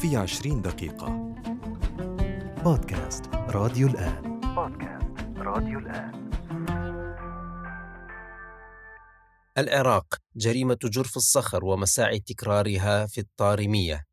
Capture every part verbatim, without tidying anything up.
في عشرين دقيقة. بودكاست راديو الآن. بودكاست راديو الآن. العراق، جريمة جرف الصخر ومساعي تكرارها في الطارمية.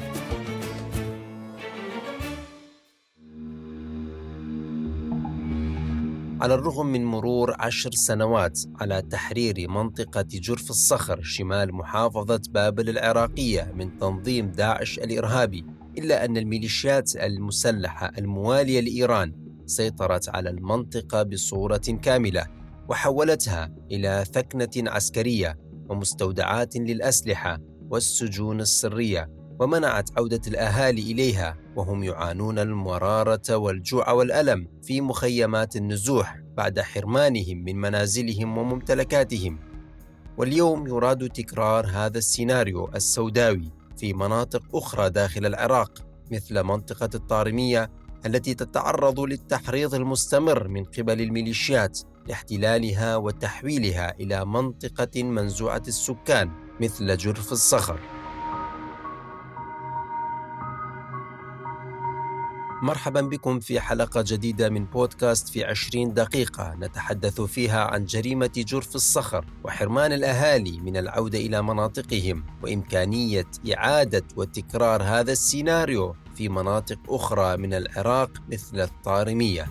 على الرغم من مرور عشر سنوات على تحرير منطقة جرف الصخر شمال محافظة بابل العراقية من تنظيم داعش الإرهابي، إلا أن الميليشيات المسلحة الموالية لإيران سيطرت على المنطقة بصورة كاملة، وحولتها إلى ثكنة عسكرية ومستودعات للأسلحة والسجون السرية، ومنعت عودة الأهالي إليها وهم يعانون المرارة والجوع والألم في مخيمات النزوح بعد حرمانهم من منازلهم وممتلكاتهم. واليوم يراد تكرار هذا السيناريو السوداوي في مناطق أخرى داخل العراق، مثل منطقة الطارمية التي تتعرض للتحريض المستمر من قبل الميليشيات لاحتلالها وتحويلها إلى منطقة منزوعة السكان مثل جرف الصخر. مرحبا بكم في حلقة جديدة من بودكاست في عشرين دقيقة، نتحدث فيها عن جريمة جرف الصخر وحرمان الأهالي من العودة إلى مناطقهم، وإمكانية إعادة وتكرار هذا السيناريو في مناطق أخرى من العراق مثل الطارمية.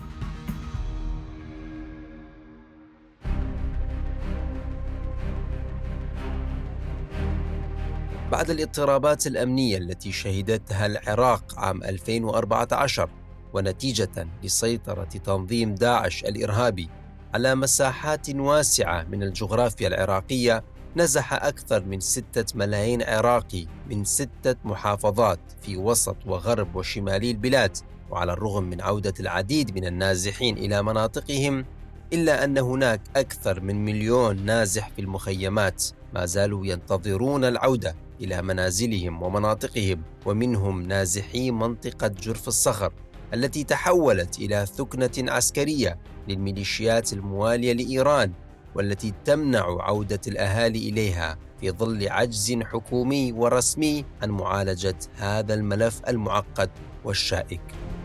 بعد الاضطرابات الأمنية التي شهدتها العراق عام ألفين وأربعة عشر، ونتيجة لسيطرة تنظيم داعش الإرهابي على مساحات واسعة من الجغرافيا العراقية، نزح أكثر من ستة ملايين عراقي من ستة محافظات في وسط وغرب وشمالي البلاد. وعلى الرغم من عودة العديد من النازحين إلى مناطقهم، إلا أن هناك أكثر من مليون نازح في المخيمات ما زالوا ينتظرون العودة إلى منازلهم ومناطقهم، ومنهم نازحي منطقة جرف الصخر التي تحولت إلى ثكنة عسكرية للميليشيات الموالية لإيران، والتي تمنع عودة الأهالي إليها في ظل عجز حكومي ورسمي عن معالجة هذا الملف المعقد والشائك.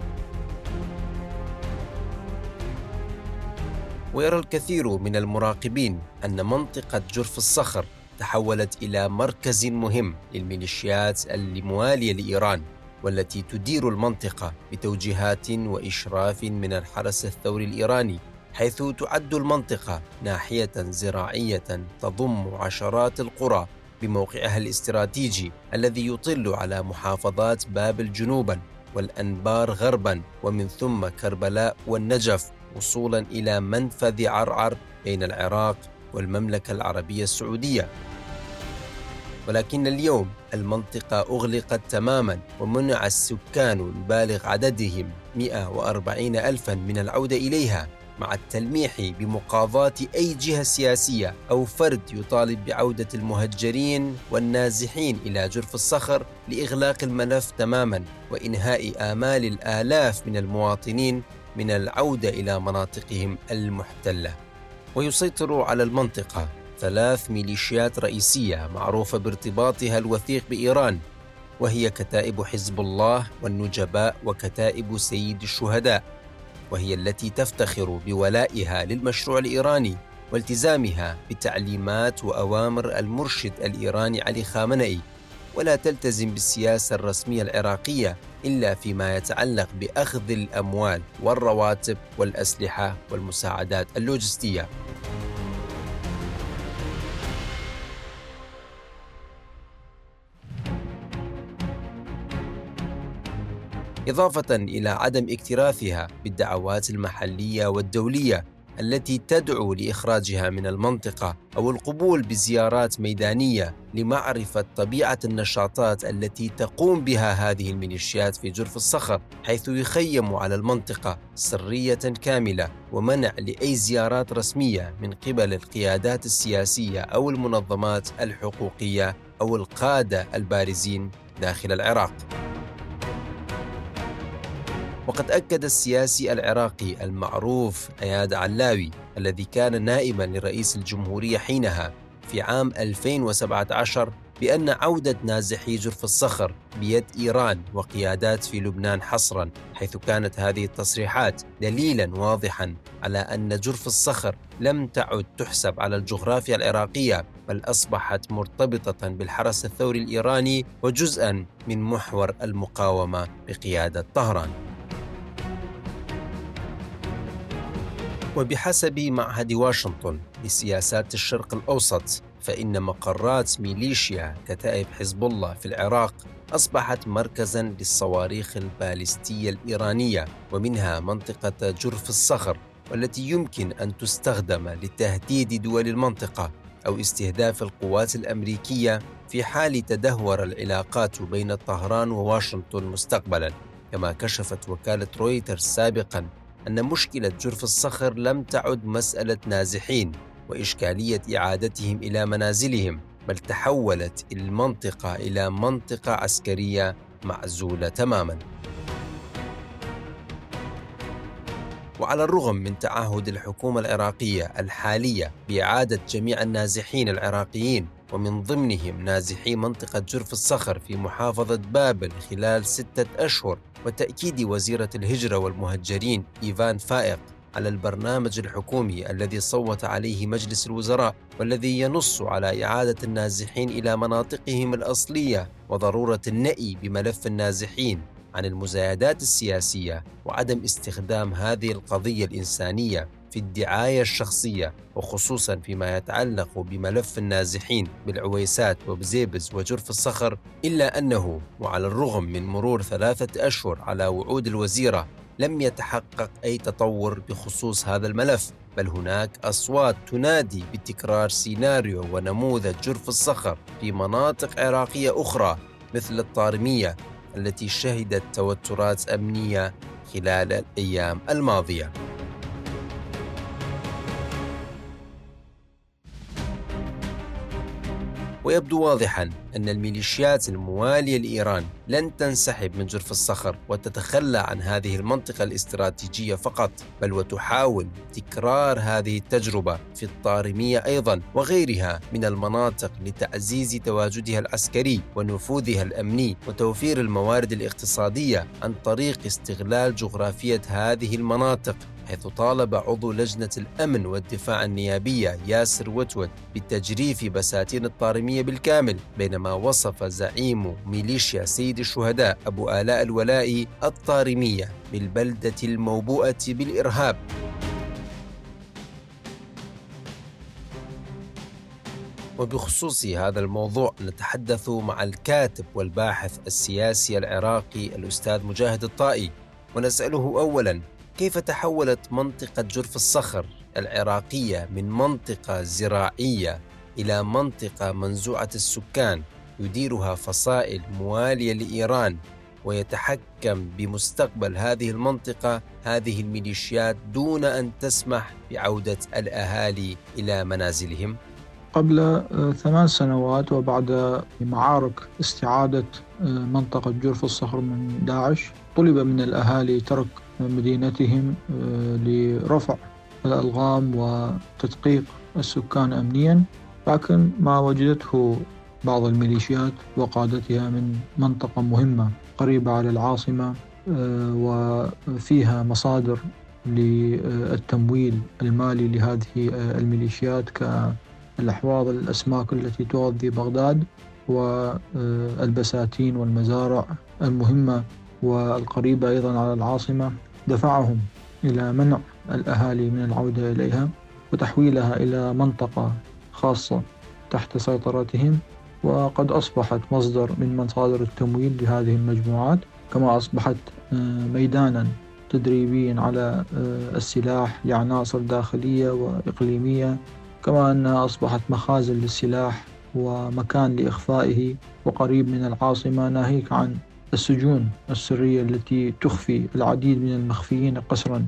ويرى الكثير من المراقبين أن منطقة جرف الصخر تحولت إلى مركز مهم للميليشيات الموالية لإيران، والتي تدير المنطقة بتوجيهات وإشراف من الحرس الثوري الإيراني، حيث تعد المنطقة ناحية زراعية تضم عشرات القرى بموقعها الاستراتيجي الذي يطل على محافظات بابل جنوبا والأنبار غربا، ومن ثم كربلاء والنجف، وصولا إلى منفذ عرعر بين العراق والمملكة العربية السعودية. ولكن اليوم المنطقة أغلقت تماما، ومنع السكان البالغ عددهم مئة وأربعين ألفا من العودة إليها، مع التلميح بمقاضاة أي جهة سياسية أو فرد يطالب بعودة المهجرين والنازحين إلى جرف الصخر لإغلاق الملف تماما وإنهاء آمال الآلاف من المواطنين من العودة إلى مناطقهم المحتلة. ويسيطر على المنطقة ثلاث ميليشيات رئيسية معروفة بارتباطها الوثيق بإيران، وهي كتائب حزب الله والنجباء وكتائب سيد الشهداء، وهي التي تفتخر بولائها للمشروع الإيراني والتزامها بتعليمات وأوامر المرشد الإيراني علي خامنئي، ولا تلتزم بالسياسة الرسمية العراقية إلا فيما يتعلق بأخذ الأموال والرواتب والأسلحة والمساعدات اللوجستية. إضافة إلى عدم اكتراثها بالدعوات المحلية والدولية التي تدعو لإخراجها من المنطقة، أو القبول بزيارات ميدانية لمعرفة طبيعة النشاطات التي تقوم بها هذه الميليشيات في جرف الصخر، حيث يخيم على المنطقة سرية كاملة، ومنع لأي زيارات رسمية من قبل القيادات السياسية أو المنظمات الحقوقية أو القادة البارزين داخل العراق. وقد أكد السياسي العراقي المعروف اياد علاوي، الذي كان نائبا لرئيس الجمهورية حينها في عام ألفين وسبعة عشر، بأن عودة نازحي جرف الصخر بيد إيران وقيادات في لبنان حصراً، حيث كانت هذه التصريحات دليلاً واضحاً على أن جرف الصخر لم تعد تحسب على الجغرافيا العراقية، بل أصبحت مرتبطة بالحرس الثوري الإيراني وجزءاً من محور المقاومة بقيادة طهران. وبحسب معهد واشنطن لسياسات الشرق الأوسط، فإن مقرات ميليشيا كتائب حزب الله في العراق أصبحت مركزاً للصواريخ الباليستية الإيرانية، ومنها منطقة جرف الصخر، والتي يمكن أن تستخدم لتهديد دول المنطقة أو استهداف القوات الأمريكية في حال تدهور العلاقات بين طهران وواشنطن مستقبلاً. كما كشفت وكالة رويترز سابقاً أن مشكلة جرف الصخر لم تعد مسألة نازحين وإشكالية إعادتهم إلى منازلهم، بل تحولت المنطقة إلى منطقة عسكرية معزولة تماماً. وعلى الرغم من تعهد الحكومة العراقية الحالية بإعادة جميع النازحين العراقيين ومن ضمنهم نازحي منطقة جرف الصخر في محافظة بابل خلال ستة أشهر، وتأكيد وزيرة الهجرة والمهجرين إيفان فائق على البرنامج الحكومي الذي صوت عليه مجلس الوزراء والذي ينص على إعادة النازحين إلى مناطقهم الأصلية وضرورة النأي بملف النازحين عن المزايدات السياسية وعدم استخدام هذه القضية الإنسانية في الدعاية الشخصية، وخصوصاً فيما يتعلق بملف النازحين بالعويسات وبزيبز وجرف الصخر، إلا أنه وعلى الرغم من مرور ثلاثة أشهر على وعود الوزيرة لم يتحقق أي تطور بخصوص هذا الملف، بل هناك أصوات تنادي بتكرار سيناريو ونموذج جرف الصخر في مناطق عراقية أخرى مثل الطارمية التي شهدت توترات أمنية خلال الأيام الماضية. ويبدو واضحاً أن الميليشيات الموالية لإيران لن تنسحب من جرف الصخر وتتخلى عن هذه المنطقة الاستراتيجية فقط، بل وتحاول تكرار هذه التجربة في الطارمية أيضاً وغيرها من المناطق لتعزيز تواجدها العسكري ونفوذها الأمني وتوفير الموارد الاقتصادية عن طريق استغلال جغرافية هذه المناطق، حيث طالب عضو لجنة الأمن والدفاع النيابية ياسر وتوت بتجريف بساتين الطارمية بالكامل، بينما وصف زعيم ميليشيا سيد الشهداء أبو آلاء الولائي الطارمية بالبلدة الموبوءة بالإرهاب. وبخصوص هذا الموضوع نتحدث مع الكاتب والباحث السياسي العراقي الأستاذ مجاهد الطائي، ونسأله أولاً: كيف تحولت منطقة جرف الصخر العراقية من منطقة زراعية إلى منطقة منزوعة السكان يديرها فصائل موالية لإيران ويتحكم بمستقبل هذه المنطقة هذه الميليشيات دون أن تسمح بعودة الأهالي إلى منازلهم؟ قبل ثمان سنوات وبعد معارك استعادة منطقة جرف الصخر من داعش، طلب من الأهالي ترك مدينتهم لرفع الألغام وتدقيق السكان أمنيا، لكن ما وجدته بعض الميليشيات وقادتها من منطقة مهمة قريبة على العاصمة وفيها مصادر للتمويل المالي لهذه الميليشيات كالأحواض الأسماك التي تغذي بغداد والبساتين والمزارع المهمة والقريبة أيضا على العاصمة، دفعهم إلى منع الأهالي من العودة إليها وتحويلها إلى منطقة خاصة تحت سيطرتهم، وقد أصبحت مصدر من مصادر التمويل لهذه المجموعات، كما أصبحت ميدانا تدريبيا على السلاح لعناصر داخلية وإقليمية، كما أنها أصبحت مخازن للسلاح ومكان لإخفائه وقريب من العاصمة، ناهيك عن السجون السرية التي تخفي العديد من المخفيين قسرا.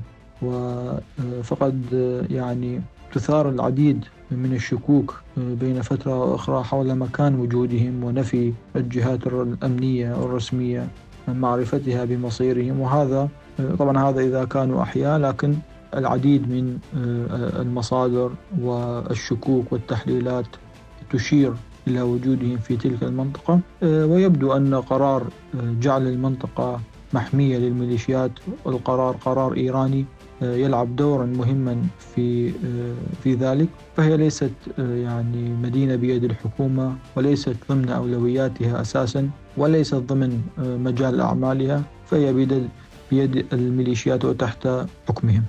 وفقد يعني تثار العديد من الشكوك بين فترة وأخرى حول مكان وجودهم ونفي الجهات الأمنية الرسمية من معرفتها بمصيرهم، وهذا طبعا هذا إذا كانوا أحياء، لكن العديد من المصادر والشكوك والتحليلات تشير إلى وجودهم في تلك المنطقة. ويبدو أن قرار جعل المنطقة محمية للميليشيات القرار قرار إيراني يلعب دورا مهما في في ذلك، فهي ليست يعني مدينة بيد الحكومة، وليست ضمن أولوياتها أساسا، وليست ضمن مجال أعمالها، فهي بيد بيد الميليشيات وتحت حكمهم.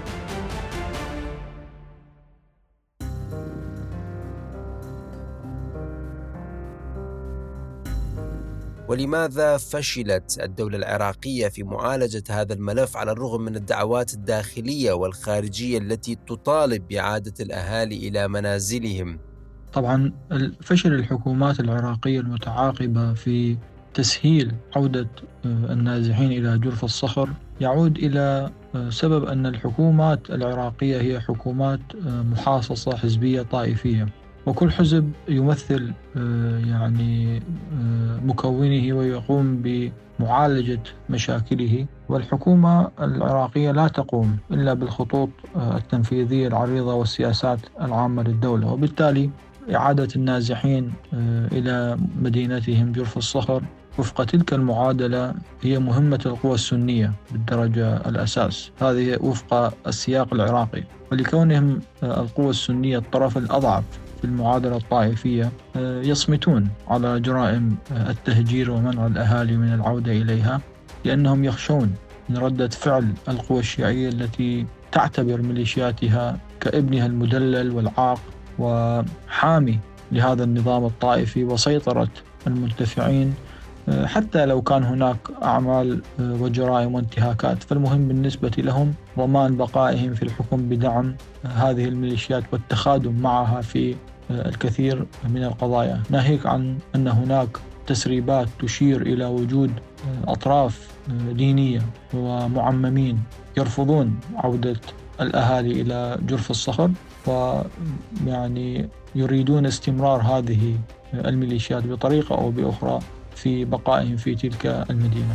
ولماذا فشلت الدولة العراقية في معالجة هذا الملف على الرغم من الدعوات الداخلية والخارجية التي تطالب بإعادة الأهالي إلى منازلهم؟ طبعا فشل الحكومات العراقية المتعاقبة في تسهيل عودة النازحين إلى جرف الصخر يعود إلى سبب أن الحكومات العراقية هي حكومات محاصصة حزبية طائفية، وكل حزب يمثل يعني مكونه ويقوم بمعالجة مشاكله، والحكومة العراقية لا تقوم إلا بالخطوط التنفيذية العريضة والسياسات العامة للدولة. وبالتالي إعادة النازحين إلى مدينتهم جرف الصخر وفق تلك المعادلة هي مهمة القوى السنية بالدرجة الأساس، هذه وفق السياق العراقي. ولكونهم القوى السنية الطرف الأضعف في المعادلة الطائفية يصمتون على جرائم التهجير ومنع الأهالي من العودة إليها، لأنهم يخشون من ردة فعل القوى الشيعية التي تعتبر ميليشياتها كابنها المدلل والعاق وحامي لهذا النظام الطائفي وسيطرة المنتفعين، حتى لو كان هناك أعمال وجرائم وانتهاكات، فالمهم بالنسبة لهم ضمان بقائهم في الحكم بدعم هذه الميليشيات والتخادم معها في الكثير من القضايا، ناهيك عن أن هناك تسريبات تشير إلى وجود أطراف دينية ومعممين يرفضون عودة الأهالي إلى جرف الصخر، ويعني يريدون استمرار هذه الميليشيات بطريقة أو بأخرى في بقائهم في تلك المدينة.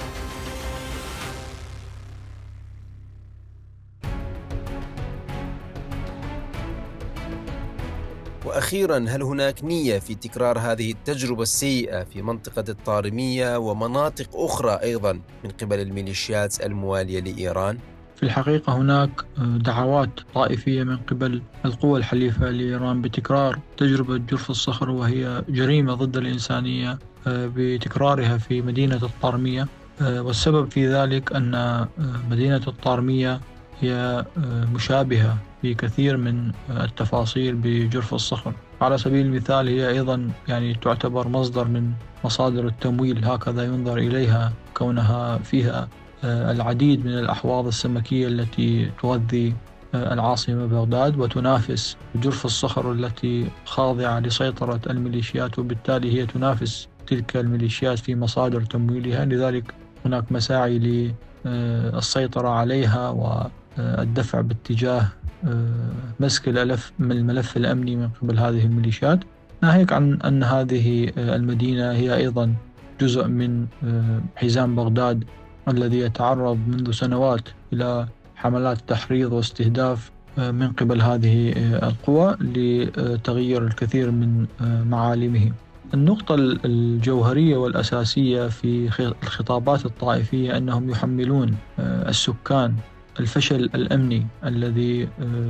وأخيراً، هل هناك نية في تكرار هذه التجربة السيئة في منطقة الطارمية ومناطق أخرى أيضاً من قبل الميليشيات الموالية لإيران؟ في الحقيقة هناك دعوات طائفية من قبل القوى الحليفة لإيران بتكرار تجربة جرف الصخر، وهي جريمة ضد الإنسانية بتكرارها في مدينة الطارمية. والسبب في ذلك أن مدينة الطارمية هي مشابهة في كثير من التفاصيل بجرف الصخر. على سبيل المثال هي أيضا يعني تعتبر مصدر من مصادر التمويل، هكذا ينظر إليها، كونها فيها العديد من الأحواض السمكية التي تغذي العاصمة بغداد وتنافس جرف الصخر التي خاضعة لسيطرة الميليشيات، وبالتالي هي تنافس تلك الميليشيات في مصادر تمويلها. لذلك هناك مساعي للسيطرة عليها والدفع باتجاه مسك الألف من الملف الأمني من قبل هذه الميليشيات، ناهيك عن أن هذه المدينة هي أيضا جزء من حزام بغداد الذي يتعرض منذ سنوات إلى حملات تحريض واستهداف من قبل هذه القوى لتغيير الكثير من معالمه. النقطة الجوهرية والأساسية في الخطابات الطائفية أنهم يحملون السكان الفشل الأمني الذي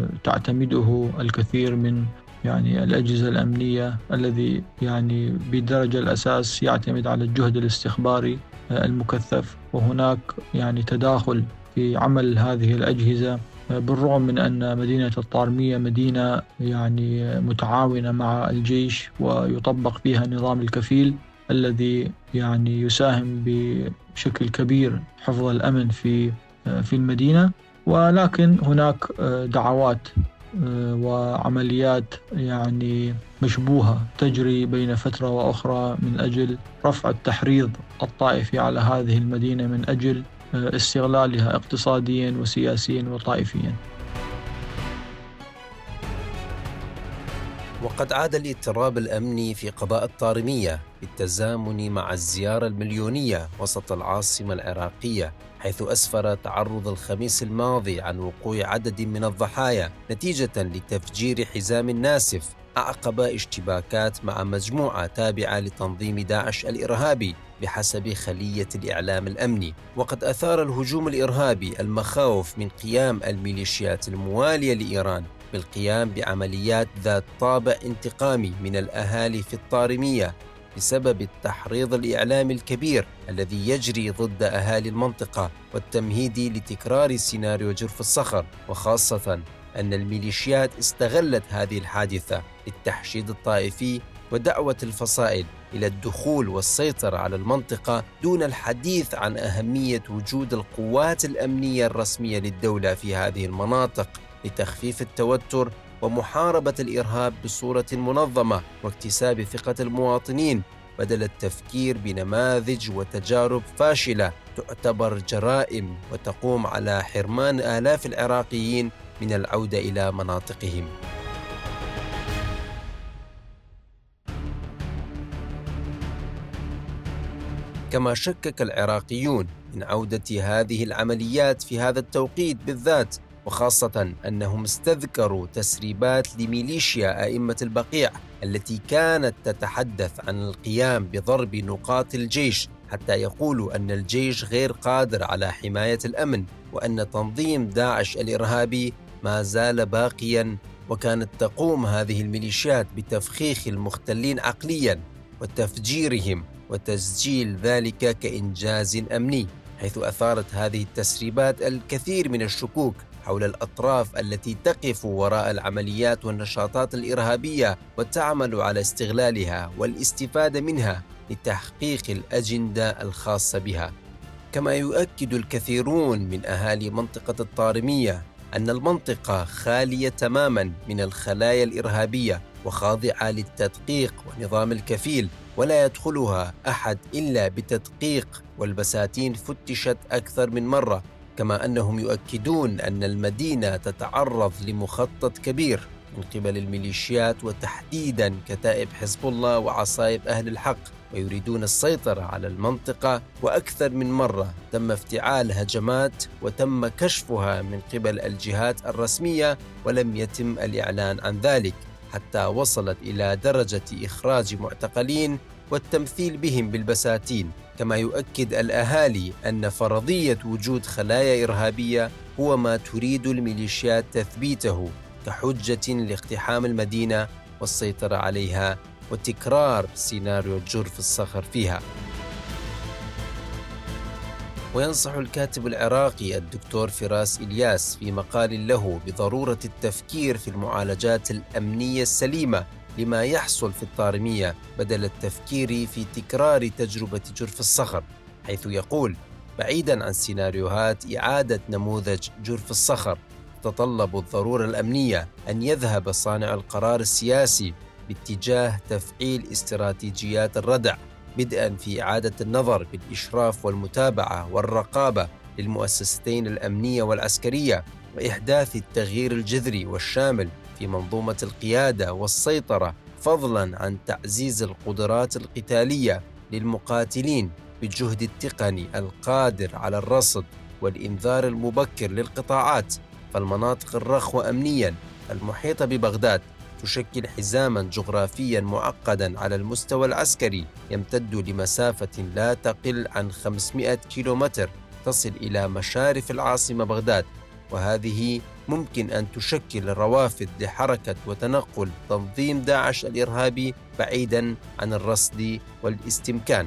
تعتمده الكثير من يعني الأجهزة الأمنية، الذي يعني بدرجة الأساس يعتمد على الجهد الاستخباري المكثف، وهناك يعني تداخل في عمل هذه الأجهزة، بالرغم من أن مدينة الطارمية مدينة يعني متعاونة مع الجيش ويطبق فيها نظام الكفيل الذي يعني يساهم بشكل كبير حفظ الأمن في في المدينة، ولكن هناك دعوات وعمليات يعني مشبوهة تجري بين فترة وأخرى من أجل رفع التحريض الطائفي على هذه المدينة من أجل استغلالها اقتصاديا وسياسيا وطائفيا. وقد عاد الاضطراب الأمني في قضاء الطارمية بالتزامن مع الزيارة المليونية وسط العاصمة العراقية، حيث أسفر تعرض الخميس الماضي عن وقوع عدد من الضحايا نتيجة لتفجير حزام ناسف أعقب اشتباكات مع مجموعة تابعة لتنظيم داعش الإرهابي بحسب خلية الإعلام الأمني. وقد أثار الهجوم الإرهابي المخاوف من قيام الميليشيات الموالية لإيران بالقيام بعمليات ذات طابع انتقامي من الأهالي في الطارمية بسبب التحريض الإعلامي الكبير الذي يجري ضد أهالي المنطقة والتمهيد لتكرار سيناريو جرف الصخر، وخاصة أن الميليشيات استغلت هذه الحادثة للتحشيد الطائفي ودعوة الفصائل إلى الدخول والسيطرة على المنطقة دون الحديث عن أهمية وجود القوات الأمنية الرسمية للدولة في هذه المناطق لتخفيف التوتر ومحاربة الإرهاب بصورة منظمة واكتساب ثقة المواطنين، بدل التفكير بنماذج وتجارب فاشلة تعتبر جرائم وتقوم على حرمان آلاف العراقيين من العودة إلى مناطقهم. كما شكك العراقيون من عودة هذه العمليات في هذا التوقيت بالذات، وخاصة أنهم استذكروا تسريبات لميليشيا أئمة البقيع التي كانت تتحدث عن القيام بضرب نقاط الجيش حتى يقولوا أن الجيش غير قادر على حماية الأمن، وأن تنظيم داعش الإرهابي ما زال باقياً. وكانت تقوم هذه الميليشيات بتفخيخ المختلين عقلياً وتفجيرهم وتسجيل ذلك كإنجاز أمني، حيث أثارت هذه التسريبات الكثير من الشكوك حول الأطراف التي تقف وراء العمليات والنشاطات الإرهابية وتعمل على استغلالها والاستفادة منها لتحقيق الأجندة الخاصة بها. كما يؤكد الكثيرون من أهالي منطقة الطارمية أن المنطقة خالية تماماً من الخلايا الإرهابية وخاضعة للتدقيق ونظام الكفيل، ولا يدخلها أحد إلا بتدقيق، والبساتين فتشت أكثر من مرة. كما أنهم يؤكدون أن المدينة تتعرض لمخطط كبير من قبل الميليشيات وتحديداً كتائب حزب الله وعصائب أهل الحق، ويريدون السيطرة على المنطقة. وأكثر من مرة تم افتعال هجمات وتم كشفها من قبل الجهات الرسمية ولم يتم الإعلان عن ذلك، حتى وصلت إلى درجة إخراج معتقلين والتمثيل بهم بالبساتين. كما يؤكد الأهالي أن فرضية وجود خلايا إرهابية هو ما تريد الميليشيات تثبيته كحجة لاقتحام المدينة والسيطرة عليها وتكرار سيناريو جرف الصخر فيها. وينصح الكاتب العراقي الدكتور فراس إلياس في مقال له بضرورة التفكير في المعالجات الأمنية السليمة لما يحصل في الطارمية بدل التفكير في تكرار تجربة جرف الصخر، حيث يقول: بعيداً عن سيناريوهات إعادة نموذج جرف الصخر، تتطلب الضرورة الأمنية أن يذهب صانع القرار السياسي باتجاه تفعيل استراتيجيات الردع، بدءاً في إعادة النظر بالإشراف والمتابعة والرقابة للمؤسستين الأمنية والعسكرية، وإحداث التغيير الجذري والشامل في منظومة القيادة والسيطرة، فضلاً عن تعزيز القدرات القتالية للمقاتلين بالجهد التقني القادر على الرصد والإنذار المبكر للقطاعات. فالمناطق الرخوة أمنياً المحيطة ببغداد تشكل حزاماً جغرافياً معقداً على المستوى العسكري يمتد لمسافة لا تقل عن خمسمائة كيلومتر تصل إلى مشارف العاصمة بغداد، وهذه ممكن أن تشكل روافد لحركة وتنقل تنظيم داعش الإرهابي بعيداً عن الرصد والاستمكان.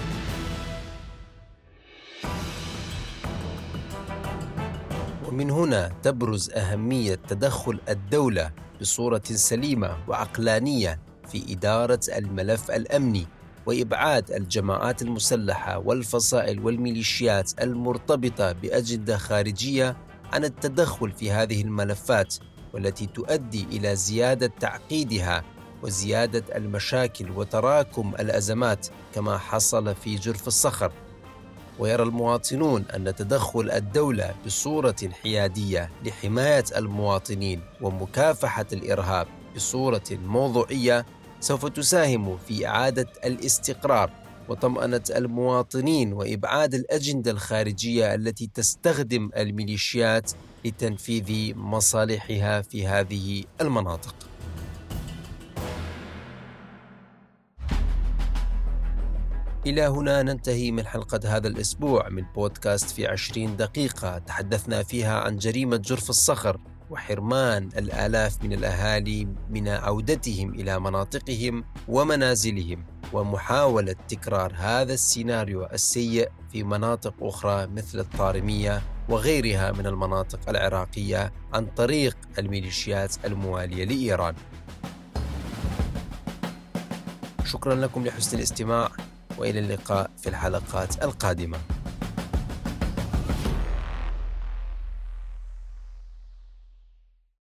ومن هنا تبرز أهمية تدخل الدولة بصورة سليمة وعقلانية في إدارة الملف الأمني، وإبعاد الجماعات المسلحة والفصائل والميليشيات المرتبطة بأجندة خارجية عن التدخل في هذه الملفات، والتي تؤدي إلى زيادة تعقيدها وزيادة المشاكل وتراكم الأزمات كما حصل في جرف الصخر. ويرى المواطنون أن تدخل الدولة بصورة حيادية لحماية المواطنين ومكافحة الإرهاب بصورة موضوعية سوف تساهم في إعادة الاستقرار وطمأنة المواطنين وإبعاد الأجندة الخارجية التي تستخدم الميليشيات لتنفيذ مصالحها في هذه المناطق. إلى هنا ننتهي من حلقة هذا الأسبوع من بودكاست في عشرين دقيقة، تحدثنا فيها عن جريمة جرف الصخر وحرمان الآلاف من الأهالي من عودتهم إلى مناطقهم ومنازلهم، ومحاولة تكرار هذا السيناريو السيء في مناطق أخرى مثل الطارمية وغيرها من المناطق العراقية عن طريق الميليشيات الموالية لإيران. شكرا لكم لحسن الاستماع، وإلى اللقاء في الحلقات القادمة.